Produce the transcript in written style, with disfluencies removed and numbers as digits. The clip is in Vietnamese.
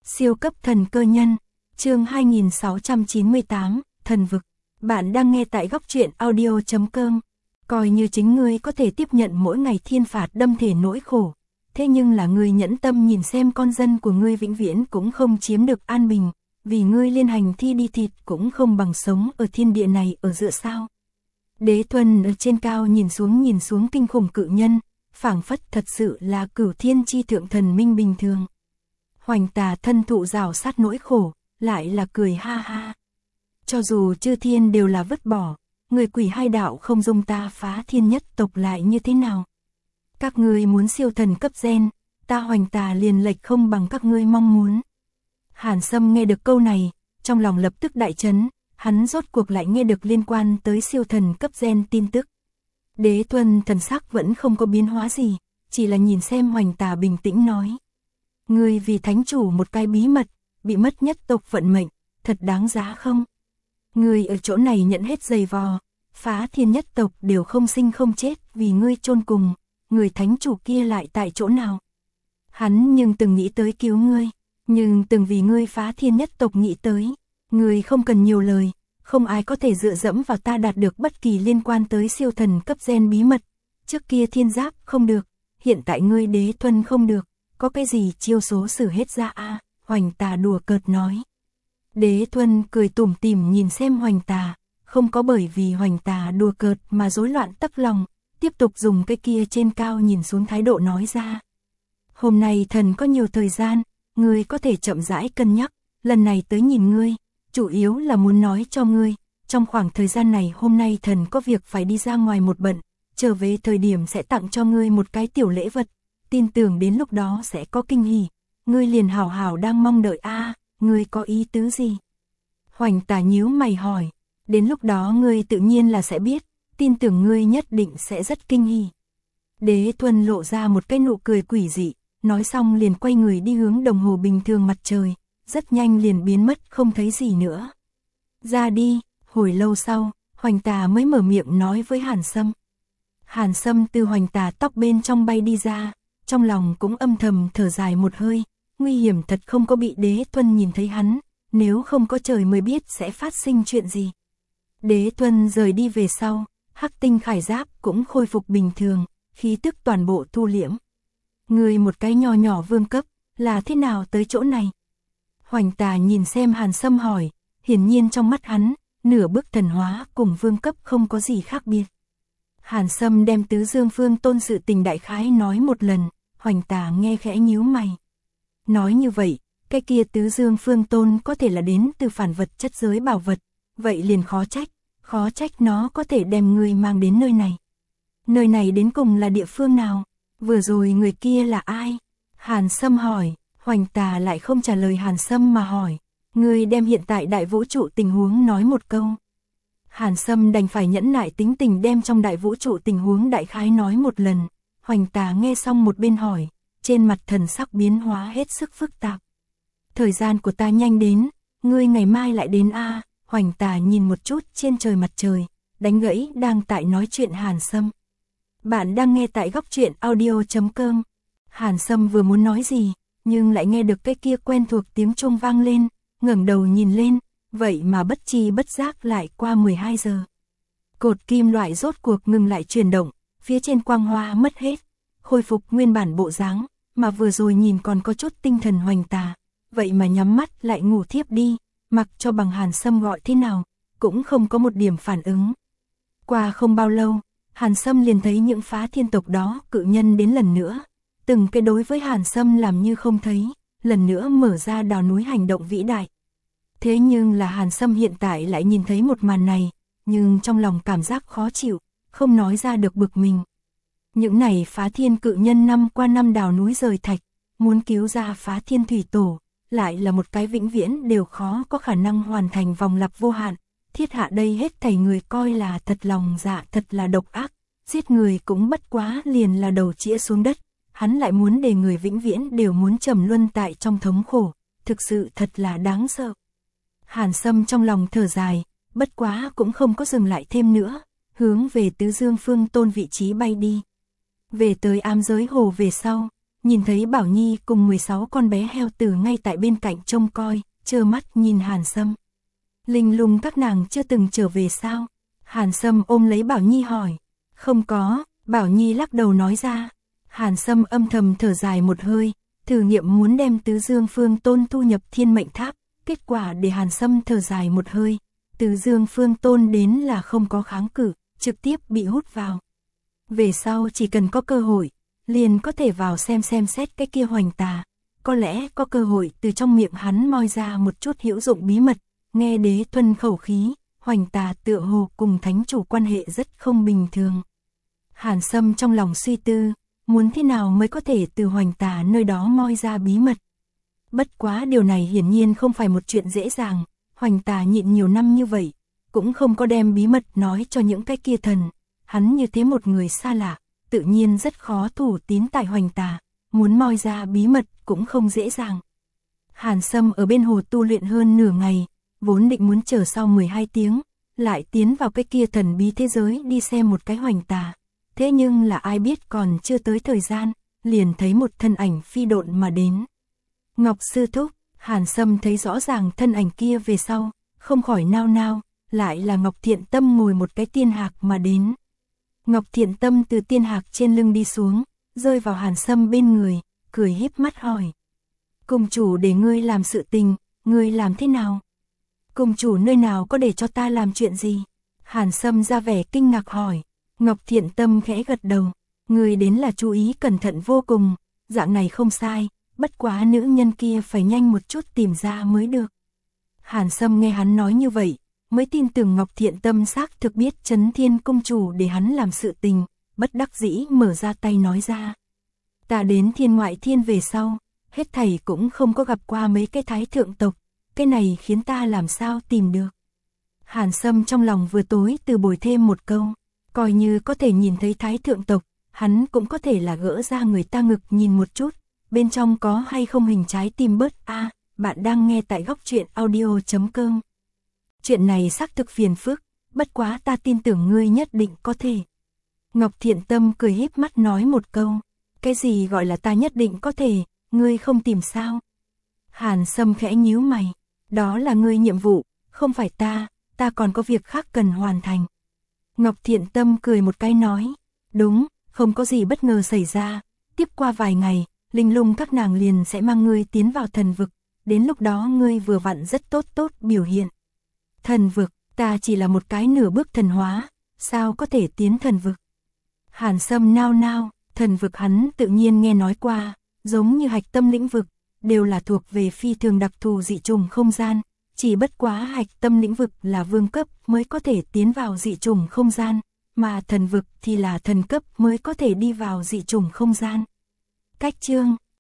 Siêu cấp thần cơ nhân, chương 2698, thần vực. Bạn đang nghe tại góc truyện audio.com. Coi như chính ngươi có thể tiếp nhận mỗi ngày thiên phạt đâm thể nỗi khổ. Thế nhưng là ngươi nhẫn tâm nhìn xem con dân của ngươi vĩnh viễn cũng không chiếm được an bình. Vì ngươi liên hành thi đi thịt cũng không bằng sống ở thiên địa này ở giữa sao. Đế Thuần ở trên cao nhìn xuống kinh khủng cự nhân, phảng phất thật sự là cửu thiên chi thượng thần minh bình thường. Hoành Tà thân thụ rào sát nỗi khổ, lại là cười ha ha. Cho dù chư thiên đều là vứt bỏ, người quỷ hai đạo không dung ta phá thiên nhất tộc lại như thế nào. Các ngươi muốn siêu thần cấp gen, ta Hoành Tà liền lệch không bằng các ngươi mong muốn. Hàn Sâm nghe được câu này, trong lòng lập tức đại chấn, hắn rốt cuộc lại nghe được liên quan tới siêu thần cấp gen tin tức. Đế Thuần thần sắc vẫn không có biến hóa gì, chỉ là nhìn xem Hoành Tà bình tĩnh nói. Ngươi vì thánh chủ một cái bí mật, bị mất nhất tộc vận mệnh, thật đáng giá không? Ngươi ở chỗ này nhận hết giày vò, phá thiên nhất tộc đều không sinh không chết vì ngươi chôn cùng, người thánh chủ kia lại tại chỗ nào? Hắn nhưng từng nghĩ tới cứu ngươi, nhưng từng vì ngươi phá thiên nhất tộc nghĩ tới, ngươi không cần nhiều lời, không ai có thể dựa dẫm vào ta đạt được bất kỳ liên quan tới siêu thần cấp gen bí mật. Trước kia thiên giáp không được, hiện tại ngươi Đế Thuần không được, có cái gì chiêu số xử hết ra a? Hoành Tà đùa cợt nói. Đế Thuần cười tủm tỉm nhìn xem Hoành Tà, không có bởi vì Hoành Tà đùa cợt mà rối loạn tấc lòng, tiếp tục dùng cái kia trên cao nhìn xuống thái độ nói ra. Hôm nay thần có nhiều thời gian, ngươi có thể chậm rãi cân nhắc, lần này tới nhìn ngươi, chủ yếu là muốn nói cho ngươi, trong khoảng thời gian này hôm nay thần có việc phải đi ra ngoài một bận, trở về thời điểm sẽ tặng cho ngươi một cái tiểu lễ vật, tin tưởng đến lúc đó sẽ có kinh hỉ, ngươi liền hảo hảo đang mong đợi a, ngươi có ý tứ gì? Hoành Tà nhíu mày hỏi, đến lúc đó ngươi tự nhiên là sẽ biết, tin tưởng ngươi nhất định sẽ rất kinh hỉ. Đế Thuần lộ ra một cái nụ cười quỷ dị, nói xong liền quay người đi hướng đồng hồ bình thường mặt trời, rất nhanh liền biến mất không thấy gì nữa. Ra đi, hồi lâu sau, Hoành Tà mới mở miệng nói với Hàn Sâm. Hàn Sâm từ Hoành Tà tóc bên trong bay đi ra, trong lòng cũng âm thầm thở dài một hơi, nguy hiểm thật không có bị Đế Thuần nhìn thấy hắn, nếu không có trời mới biết sẽ phát sinh chuyện gì. Đế Thuần rời đi về sau, hắc tinh khải giáp cũng khôi phục bình thường, khí tức toàn bộ thu liễm. Người một cái nho nhỏ vương cấp, là thế nào tới chỗ này? Hoành Tà nhìn xem Hàn Sâm hỏi, hiển nhiên trong mắt hắn, nửa bước thần hóa cùng vương cấp không có gì khác biệt. Hàn Sâm đem Tứ Dương Phương Tôn sự tình đại khái nói một lần, Hoành Tà nghe khẽ nhíu mày. Nói như vậy, cái kia Tứ Dương Phương Tôn có thể là đến từ phản vật chất giới bảo vật, vậy liền khó trách nó có thể đem người mang đến nơi này. Nơi này đến cùng là địa phương nào? Vừa rồi người kia là ai? Hàn Sâm hỏi, Hoành Tà lại không trả lời Hàn Sâm mà hỏi, người đem hiện tại đại vũ trụ tình huống nói một câu. Hàn Sâm đành phải nhẫn nại tính tình đem trong đại vũ trụ tình huống đại khái nói một lần. Hoành Tà nghe xong một bên hỏi, trên mặt thần sắc biến hóa hết sức phức tạp. Thời gian của ta nhanh đến, ngươi ngày mai lại đến a. Hoành Tà nhìn một chút trên trời mặt trời, đánh gãy đang tại nói chuyện Hàn Sâm. Bạn đang nghe tại góc truyện audio.com. Hàn Sâm vừa muốn nói gì, nhưng lại nghe được cái kia quen thuộc tiếng chuông vang lên, ngẩng đầu nhìn lên, vậy mà bất chi bất giác lại qua 12 giờ. Cột kim loại rốt cuộc ngừng lại chuyển động, phía trên quang hoa mất hết, khôi phục nguyên bản bộ dáng, mà vừa rồi nhìn còn có chút tinh thần Hoành Tà, vậy mà nhắm mắt lại ngủ thiếp đi, mặc cho bằng Hàn Sâm gọi thế nào, cũng không có một điểm phản ứng. Qua không bao lâu, Hàn Sâm liền thấy những phá thiên tộc đó cự nhân đến lần nữa, từng cái đối với Hàn Sâm làm như không thấy, lần nữa mở ra đào núi hành động vĩ đại. Thế nhưng là Hàn Sâm hiện tại lại nhìn thấy một màn này, nhưng trong lòng cảm giác khó chịu, không nói ra được bực mình. Những này phá thiên cự nhân năm qua năm đào núi rời thạch, muốn cứu ra phá thiên thủy tổ, lại là một cái vĩnh viễn đều khó có khả năng hoàn thành vòng lặp vô hạn. Thiết hạ đây hết thảy người coi là thật lòng dạ thật là độc ác, giết người cũng bất quá liền là đầu chĩa xuống đất, hắn lại muốn để người vĩnh viễn đều muốn trầm luân tại trong thống khổ, thực sự thật là đáng sợ. Hàn Sâm trong lòng thở dài, bất quá cũng không có dừng lại thêm nữa, hướng về Tứ Dương Phương Tôn vị trí bay đi. Về tới ám giới hồ về sau, nhìn thấy Bảo Nhi cùng 16 con bé heo tử ngay tại bên cạnh trông coi, trơ mắt nhìn Hàn Sâm. Linh Lung các nàng chưa từng trở về sao? Hàn Sâm ôm lấy Bảo Nhi hỏi. Không có, Bảo Nhi lắc đầu nói ra. Hàn Sâm âm thầm thở dài một hơi, thử nghiệm muốn đem Tứ Dương Phương Tôn thu nhập Thiên Mệnh Tháp, kết quả để Hàn Sâm thở dài một hơi, Tứ Dương Phương Tôn đến là không có kháng cự, trực tiếp bị hút vào. Về sau chỉ cần có cơ hội, liền có thể vào xem xét cái kia Hoành Tà, có lẽ có cơ hội từ trong miệng hắn moi ra một chút hữu dụng bí mật. Nghe Đế Thuần khẩu khí, Hoành Tà tựa hồ cùng thánh chủ quan hệ rất không bình thường. Hàn Sâm trong lòng suy tư, muốn thế nào mới có thể từ Hoành Tà nơi đó moi ra bí mật. Bất quá điều này hiển nhiên không phải một chuyện dễ dàng, Hoành Tà nhịn nhiều năm như vậy, cũng không có đem bí mật nói cho những cái kia thần. Hắn như thế một người xa lạ, tự nhiên rất khó thủ tín tại Hoành Tà, muốn moi ra bí mật cũng không dễ dàng. Hàn Sâm ở bên hồ tu luyện hơn nửa ngày, vốn định muốn chờ sau 12 tiếng, lại tiến vào cái kia thần bí thế giới đi xem một cái Hoành Tà. Thế nhưng là ai biết còn chưa tới thời gian, liền thấy một thân ảnh phi độn mà đến. Ngọc Sư Thúc, Hàn Sâm thấy rõ ràng thân ảnh kia về sau, không khỏi nao nao, lại là Ngọc Thiện Tâm ngồi một cái tiên hạc mà đến. Ngọc Thiện Tâm từ tiên hạc trên lưng đi xuống, rơi vào Hàn Sâm bên người, cười híp mắt hỏi. Cung chủ để ngươi làm sự tình, ngươi làm thế nào? Cung chủ nơi nào có để cho ta làm chuyện gì? Hàn Sâm ra vẻ kinh ngạc hỏi. Ngọc Thiện Tâm khẽ gật đầu. Ngươi đến là chú ý cẩn thận vô cùng, dạng này không sai, bất quá nữ nhân kia phải nhanh một chút tìm ra mới được. Hàn Sâm nghe hắn nói như vậy, mới tin tưởng Ngọc Thiện Tâm xác thực biết Chấn Thiên Cung chủ để hắn làm sự tình, bất đắc dĩ mở ra tay nói ra. Ta đến Thiên Ngoại Thiên về sau, hết thảy cũng không có gặp qua mấy cái thái thượng tộc, cái này khiến ta làm sao tìm được. Hàn Sâm trong lòng vừa tối từ bồi thêm một câu, coi như có thể nhìn thấy thái thượng tộc, hắn cũng có thể là gỡ ra người ta ngực nhìn một chút, bên trong có hay không hình trái tim bớt a. Bạn đang nghe tại Góc Truyện Audio.com. Chuyện này xác thực phiền phức, bất quá ta tin tưởng ngươi nhất định có thể. Ngọc Thiện Tâm cười híp mắt nói một câu, cái gì gọi là ta nhất định có thể, ngươi không tìm sao? Hàn Sâm khẽ nhíu mày, đó là ngươi nhiệm vụ, không phải ta còn có việc khác cần hoàn thành. Ngọc Thiện Tâm cười một cái nói, đúng, không có gì bất ngờ xảy ra, tiếp qua vài ngày, Linh Lung các nàng liền sẽ mang ngươi tiến vào thần vực, đến lúc đó ngươi vừa vặn rất tốt biểu hiện. Thần vực, ta chỉ là một cái nửa bước thần hóa, sao có thể tiến thần vực? Hàn Sâm nao nao, thần vực hắn tự nhiên nghe nói qua, giống như hạch tâm lĩnh vực, đều là thuộc về phi thường đặc thù dị trùng không gian, chỉ bất quá hạch tâm lĩnh vực là vương cấp mới có thể tiến vào dị trùng không gian, mà thần vực thì là thần cấp mới có thể đi vào dị trùng không gian. Cách chương